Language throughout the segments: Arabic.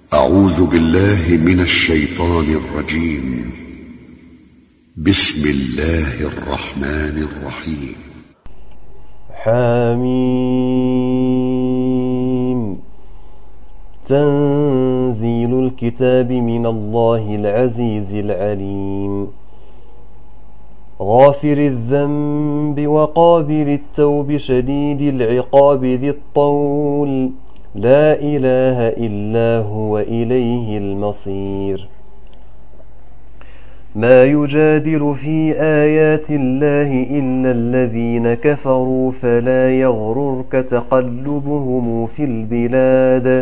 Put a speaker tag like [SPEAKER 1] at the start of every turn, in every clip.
[SPEAKER 1] أعوذ بالله من الشيطان الرجيم. بسم الله الرحمن الرحيم.
[SPEAKER 2] حميم. تنزيل الكتاب من الله العزيز العليم، غافر الذنب وقابل التوب شديد العقاب ذي الطول، لا إله إلا هو إليه المصير. ما يجادل في آيات الله إلا الذين كفروا، فلا يغررك تقلبهم في البلاد.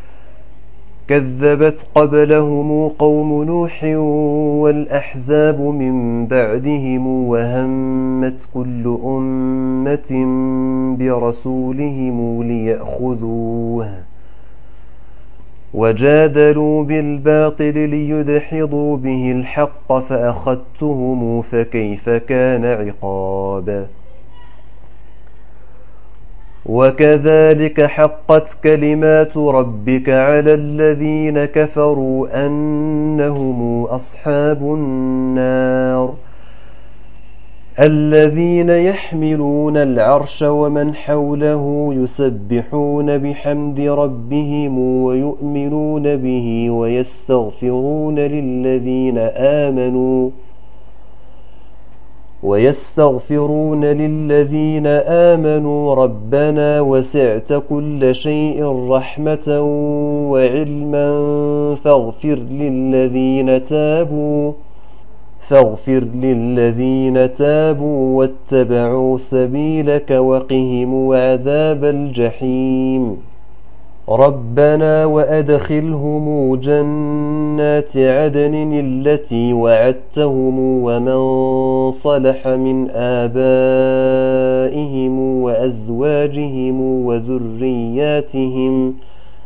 [SPEAKER 2] كذبت قبلهم قوم نوح والأحزاب من بعدهم، وهمت كل أمة برسولهم ليأخذوه، وجادلوا بالباطل ليدحضوا به الحق، فأخذتهم فكيف كان عقاب. وكذلك حقت كلمات ربك على الذين كفروا أنهم أصحاب النار، الذين يحملون العرش ومن حوله يسبحون بحمد ربهم ويؤمنون به ويستغفرون للذين آمنوا ربنا وسعت كل شيء رحمة وعلما فاغفر للذين تابوا واتبعوا سبيلك وقهم عذاب الجحيم. ربنا وأدخلهم جنات عدن التي وعدتهم ومن صلح من آبائهم وأزواجهم وذرياتهم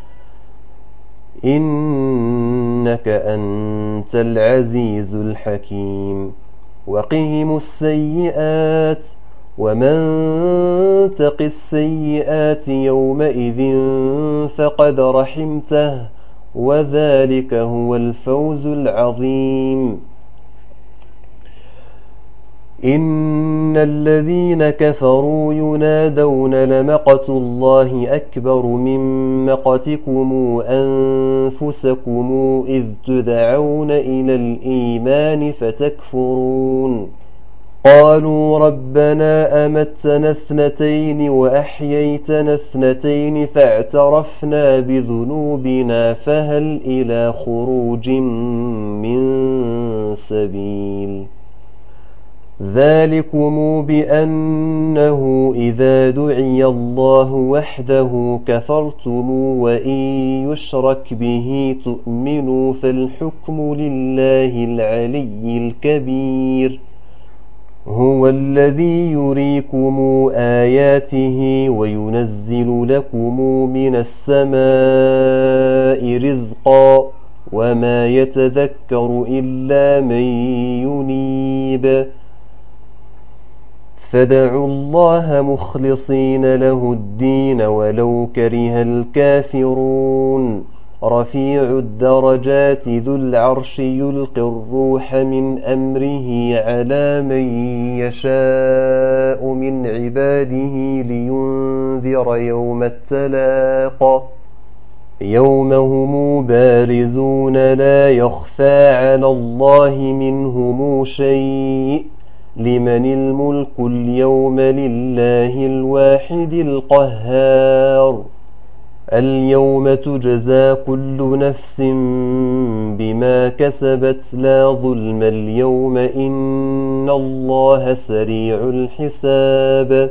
[SPEAKER 2] إنك أنت العزيز الحكيم. وقهم السيئات، ومن تق السيئات يومئذ فقد رحمته، وذلك هو الفوز العظيم. إن الذين كفروا ينادون لمقت الله أكبر من مقتكم أنفسكم إذ تدعون إلى الإيمان فتكفرون. قالوا ربنا أمتنا اثنتين وأحييتنا اثنتين فاعترفنا بذنوبنا فهل إلى خروج من سبيل. ذلكم بأنه إذا دعي الله وحده كفرتم وإن يشرك به تؤمنوا، فالحكم لله العلي الكبير. هو الذي يريكم آياته وينزل لكم من السماء رزقا، وما يتذكر إلا من ينيب. فادعوا الله مخلصين له الدين ولو كره الكافرون. رفيع الدرجات ذو العرش يلقي الروح من أمره على من يشاء من عباده لينذر يوم التلاق، يوم هم بارزون لا يخفى على الله منهم شيء. لمن الملك اليوم لله الواحد القهار. اليوم تجزى كل نفس بما كسبت لا ظلم اليوم إن الله سريع الحساب.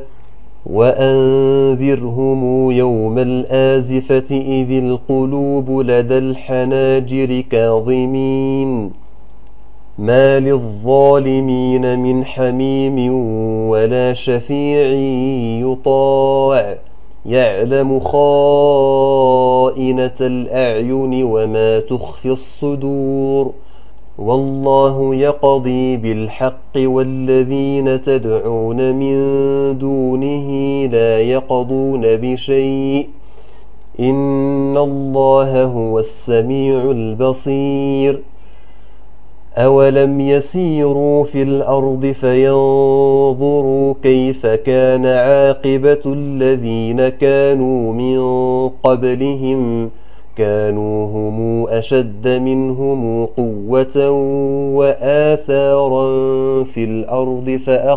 [SPEAKER 2] وأنذرهم يوم الآزفة إذ القلوب لدى الحناجر كاظمين، ما للظالمين من حميم ولا شفيع يطاع، يعلم خائنة الأعين وما تخفي الصدور. والله يقضي بالحق والذين تدعون من دونه لا يقضون بشيء إن الله هو السميع البصير أولم يسيروا في الأرض فينظروا كيف كان عاقبة الذين كانوا من قبلهم كانوا هم أشد منهم قوة وآثارا في الأرض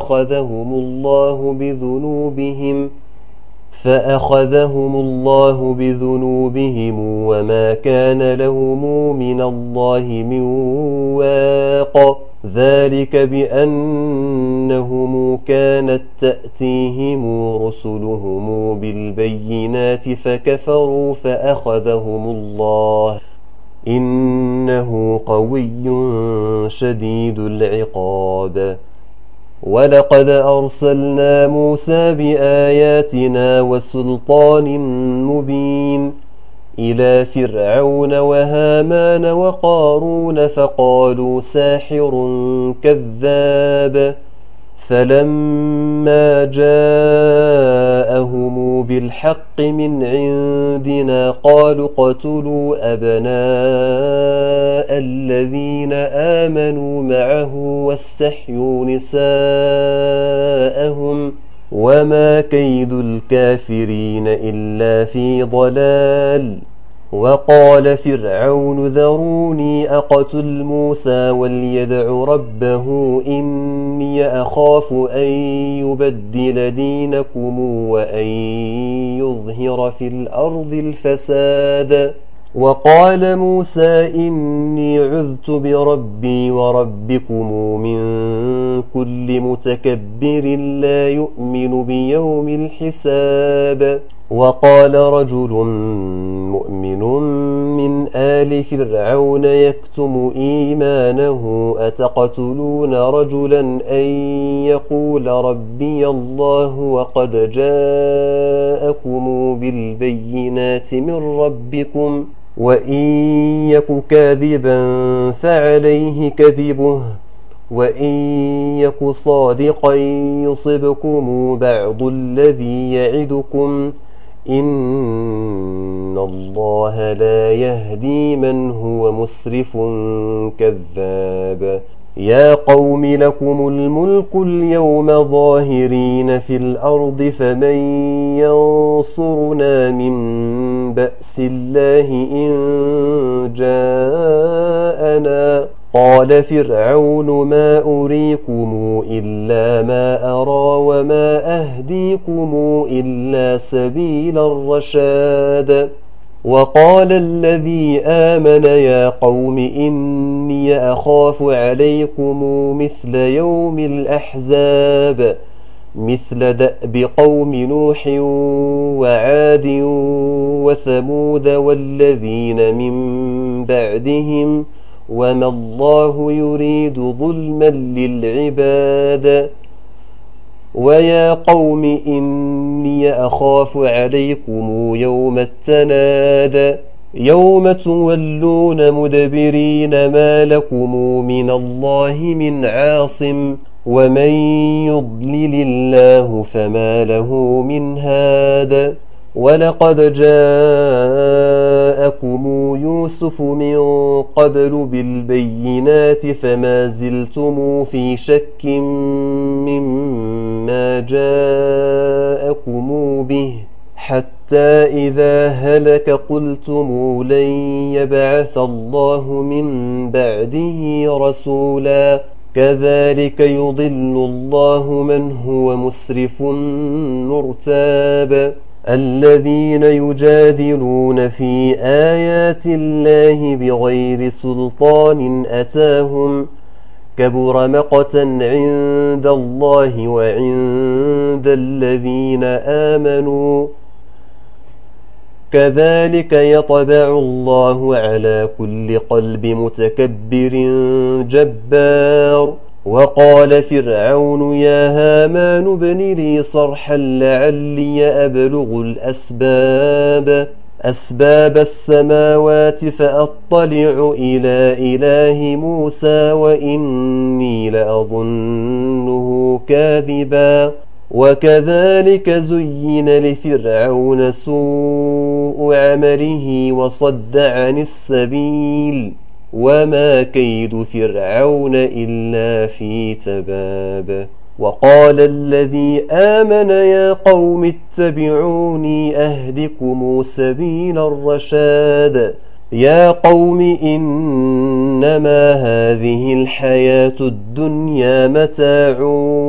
[SPEAKER 2] فأخذهم الله بذنوبهم وما كان لهم من الله من واق ذلك بأنهم كانت تأتيهم رسلهم بالبينات فكفروا فأخذهم الله إنه قوي شديد العقاب ولقد أرسلنا موسى بآياتنا وسلطان مبين إلى فرعون وهامان وقارون فقالوا ساحر كذاب فلما جاءهم بالحق من عندنا قالوا اقتلوا أبناء الذين آمنوا معه واستحيوا نساءهم وما كيد الكافرين إلا في ضلال وقال فرعون ذروني أقتل موسى وليدع ربه إني أخاف أن يبدل دينكم وأن يظهر في الأرض الفساد وقال موسى إني عذت بربي وربكم من كل متكبر لا يؤمن بيوم الحساب وقال رجل مؤمن من آل فرعون يكتم إيمانه أتقتلون رجلا أن يقول ربي الله وقد جاءكم بالبينات من ربكم وإن يك كاذبا فعليه كذبه وإن يك صادقا يصبكم بعض الذي يعدكم إن الله لا يهدي من هو مسرف كذاب يا قوم لكم الملك اليوم ظاهرين في الأرض فمن ينصرنا من بأس الله إن جاءنا قال فرعون ما أريكم إلا ما أرى وما أهديكم إلا سبيل الرشاد وقال الذي آمن يا قوم إني أخاف عليكم مثل يوم الأحزاب مثل دأب قوم نوح وعاد وثمود والذين من بعدهم وما الله يريد ظلما للعباد ويا قوم إني أخاف عليكم يوم التناد يوم تولون مدبرين ما لكم من الله من عاصم ومن يضلل الله فما له من هاد ولقد جاءكم يوسف من قبل بالبينات فما زلتم في شك مما جاءكم به حتى إذا هلك قلتم لن يبعث الله من بعده رسولا كذلك يضل الله من هو مسرف مرتاب الذين يجادلون في آيات الله بغير سلطان أتاهم كبر مقتا عند الله وعند الذين آمنوا كذلك يطبع الله على كل قلب متكبر جبار وقال فرعون يا هامان ابن لي صرحا لعلي أبلغ أسباب السماوات فأطلع إلى إله موسى وإني لأظنه كاذبا وكذلك زين لفرعون سوء عمله وصد عن السبيل وما كيد فرعون إلا في تباب وقال الذي آمن يا قوم اتبعوني أهدكم سبيل الرشاد يا قوم إنما هذه الحياة الدنيا متاع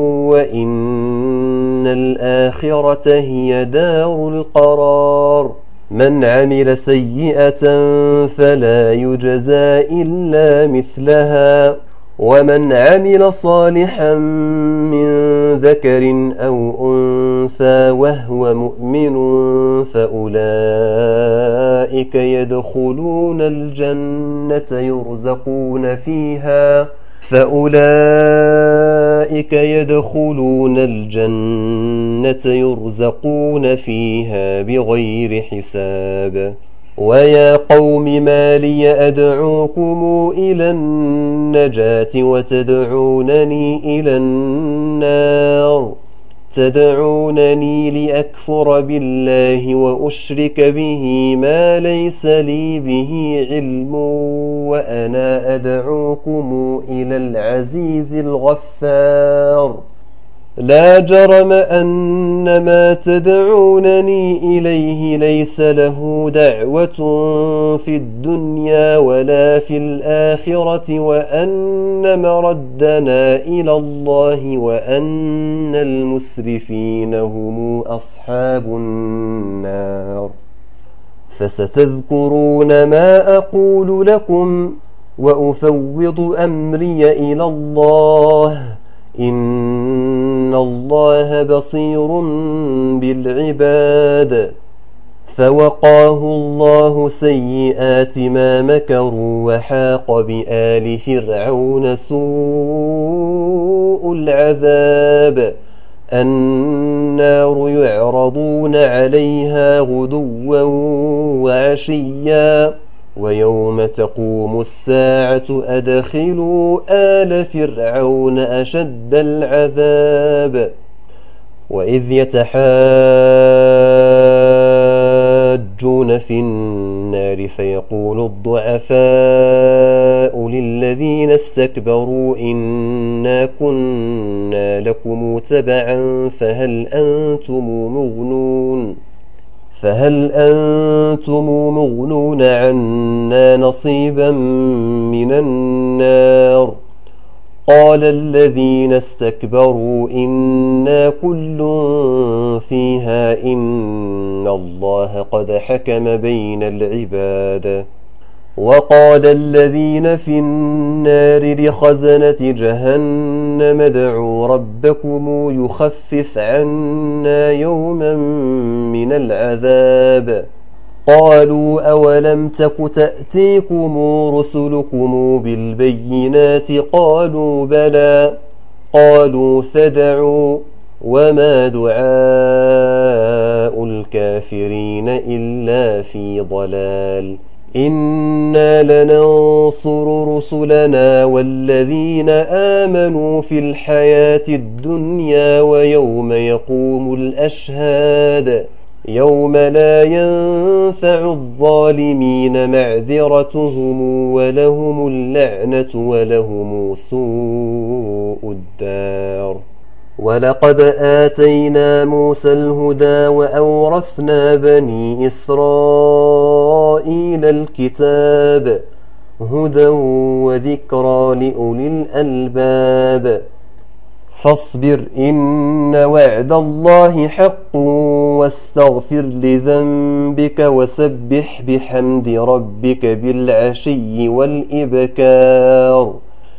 [SPEAKER 2] وإن الآخرة هي دار القرار من عمل سيئة فلا يجزى إلا مثلها ومن عمل صالحا من ذكر أو أنثى وهو مؤمن فأولئك يدخلون الجنة يرزقون فيها بغير حساب ويا قوم ما لي أدعوكم إلى النجاة وتدعونني إلى النار تدعونني لأكفر بالله وأشرك به ما ليس لي به علم وأنا أدعوكم إلى العزيز الغفار لا جرم أن ما تدعونني إليه ليس له دعوة في الدنيا ولا في الآخرة وأن مردنا إلى الله وأن المسرفين هم أصحاب النار فستذكرون ما أقول لكم وأفوض أمري إلى الله إن الله بصير بالعباد فوقاه الله سيئات ما مكروا وحاق بآل فرعون سوء العذاب النار يعرضون عليها غدوا وعشيا ويوم تقوم الساعة أدخلوا آل فرعون أشد العذاب وإذ يتحاجون في النار فيقول الضعفاء للذين استكبروا إنا كنا لكم تبعا فهل أنتم مغنون عنا نصيبا من النار قال الذين استكبروا إنا كل فيها إن الله قد حكم بين العباد وقال الذين في النار لخزنة جهنم ادعوا ربكم يخفف عنا يوما من العذاب قالوا أولم تك تأتيكم رسلكم بالبينات قالوا بلى قالوا فادعوا وما دعاء الكافرين إلا في ضلال إنا لننصر رسلنا والذين آمنوا في الحياة الدنيا ويوم يقوم الأشهاد يوم لا ينفع الظالمين معذرتهم ولهم اللعنة ولهم سوء الدار ولقد آتينا موسى الهدى وأورثنا بني إسرائيل الكتاب هدى وذكرى لأولي الألباب فاصبر إن وعد الله حق واستغفر لذنبك وسبح بحمد ربك بالعشي والإبكار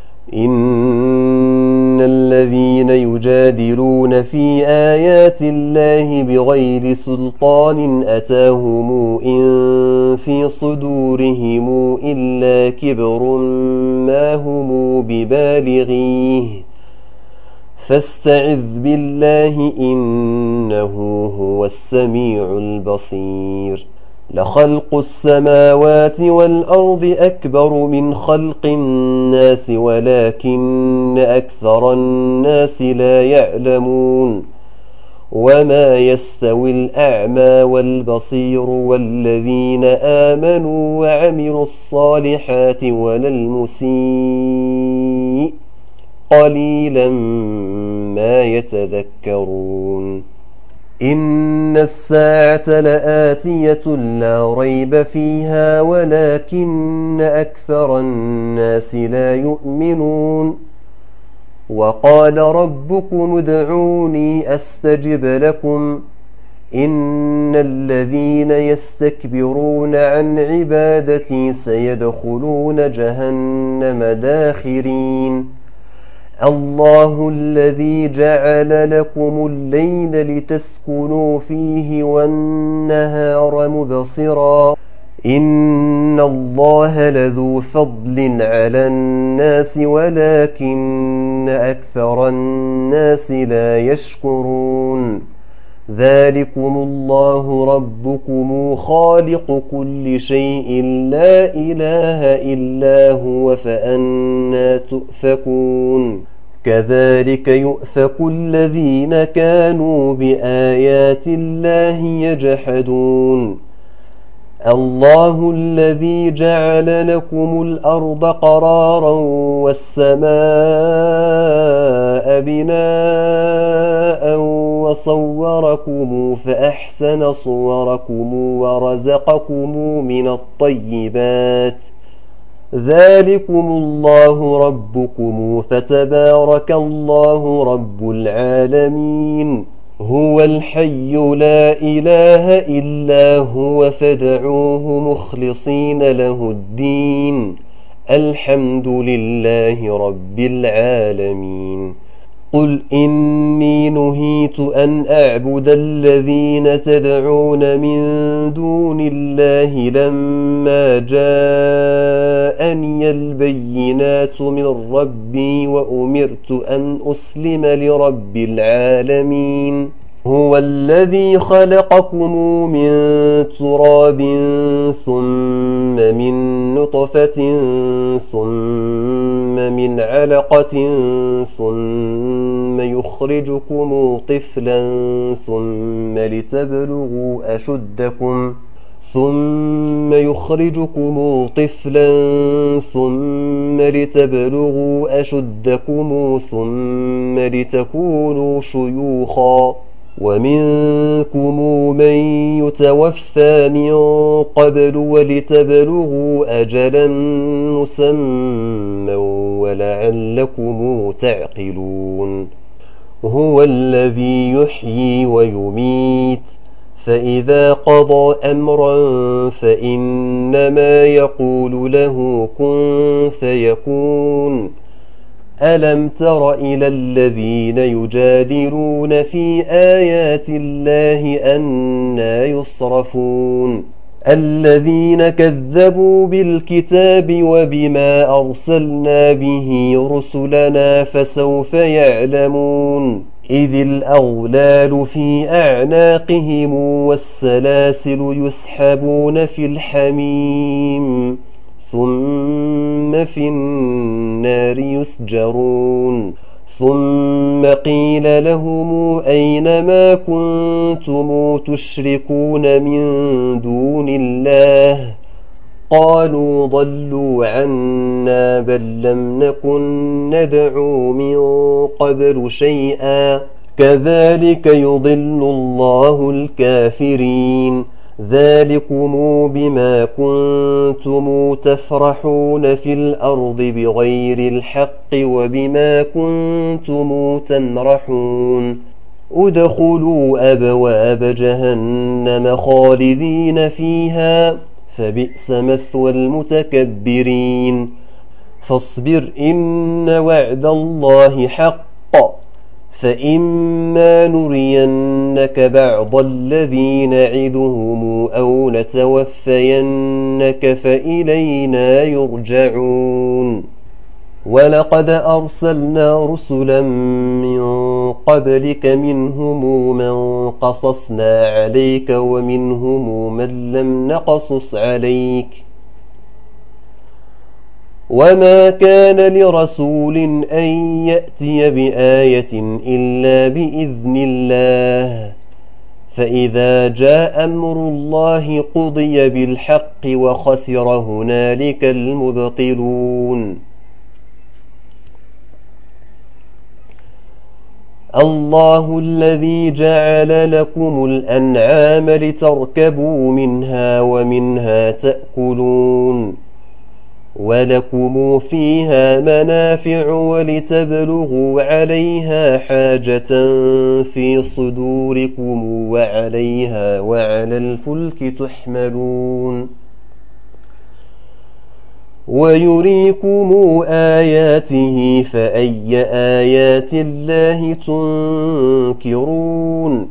[SPEAKER 2] إن الذين يجادلون في آيات الله بغير سلطان أتاهم إن في صدورهم إلا كبر ما هم ببالغيه فاستعذ بالله إنه هو السميع البصير لخلق السماوات والأرض أكبر من خلق الناس ولكن أكثر الناس لا يعلمون وما يستوي الأعمى والبصير والذين آمنوا وعملوا الصالحات ولا المسيء قليلا ما يتذكرون إن الساعة لآتية لا ريب فيها ولكن أكثر الناس لا يؤمنون وقال ربكم ادعوني أستجب لكم إن الذين يستكبرون عن عبادتي سيدخلون جهنم داخرين الله الذي جعل لكم الليل لتسكنوا فيه والنهار مبصرا إن الله لذو فضل على الناس ولكن أكثر الناس لا يشكرون ذلكم الله ربكم خالق كل شيء لا إله إلا هو فأنى تؤفكون كذلك يؤفك الذين كانوا بآيات الله يجحدون الله الذي جعل لكم الأرض قرارا والسماء بناء وصوركم فأحسن صوركم ورزقكم من الطيبات ذلكم الله ربكم فتبارك الله رب العالمين هو الحي لا إله إلا هو فادعوه مخلصين له الدين الحمد لله رب العالمين قل إني نهيت أن أعبد الذين تدعون من دون الله لما جاءني البينات من ربي وأمرت أن أسلم لرب العالمين هو الذي خلقكم من تراب ثم من نطفة ثم من علقة ثم يخرجكم طفلا ثم لتبلغوا أشدكم ثم لتكونوا شيوخا ومنكم من يتوفى من قبل ولتبلغوا أجلا مسمى ولعلكم تعقلون هو الذي يحيي ويميت فإذا قضى أمرا فإنما يقول له كن فيكون ألم تر إلى الذين يجادلون في آيات الله أنى يصرفون الذين كذبوا بالكتاب وبما أرسلنا به رسلنا فسوف يعلمون إذ الأغلال في أعناقهم والسلاسل يسحبون في الحميم ثم في النار يسجرون ثم قيل لهم أين ما كنتم تشركون من دون الله قالوا ضلوا عنا بل لم نكن ندعو من قبل شيئا كذلك يضل الله الكافرين ذلكم بما كنتم تفرحون في الأرض بغير الحق وبما كنتم تمرحون ادخلوا أبواب جهنم خالدين فيها فبئس مثوى المتكبرين فاصبر إن وعد الله حق فإما نرينك بعض الذي نعدهم أو نتوفينك فإلينا يرجعون ولقد أرسلنا رسلا من قبلك منهم من قصصنا عليك ومنهم من لم نقصص عليك وما كان لرسول أن يأتي بآية إلا بإذن الله فإذا جاء أمر الله قضي بالحق وخسر هنالك المبطلون الله الذي جعل لكم الأنعام لتركبوا منها ومنها تأكلون ولكم فيها منافع ولتبلغوا عليها حاجة في صدوركم وعليها وعلى الفلك تحملون ويريكم آياته فأي آيات الله تنكرون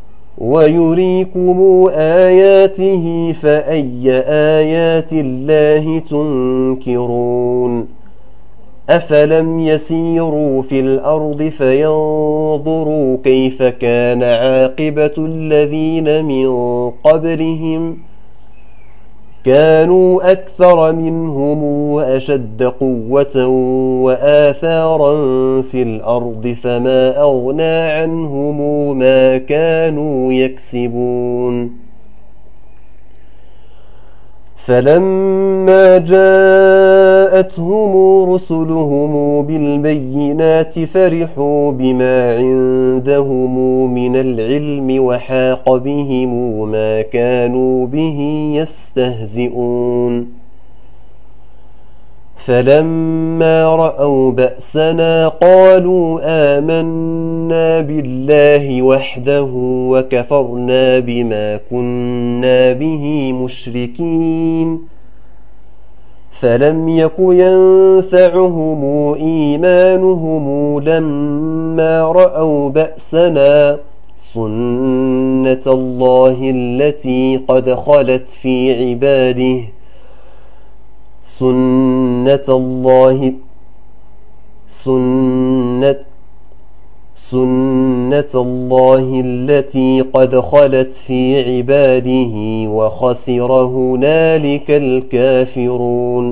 [SPEAKER 2] ويريكم آياته فأي آيات الله تنكرون أفلم يسيروا في الأرض فينظروا كيف كان عاقبة الذين من قبلهم كانوا أكثر منهم وأشد قوة وآثارا في الأرض فما أغنى عنهم ما كانوا يكسبون فلما جاءتهم رسلهم بالبينات فرحوا بما عندهم من العلم وحاق بهم ما كانوا به يستهزئون فلما رأوا بأسنا قالوا آمنا بالله وحده وكفرنا بما كنا به مشركين فلم يك ينفعهم إيمانهم لما رأوا بأسنا سنة الله التي قد خلت في عباده سنة الله التي قد خلت في عباده وخسر هنالك الكافرون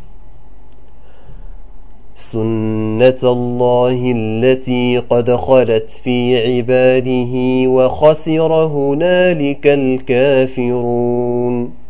[SPEAKER 2] سنة الله التي قد خلت في عباده وخسر هنالك الكافرون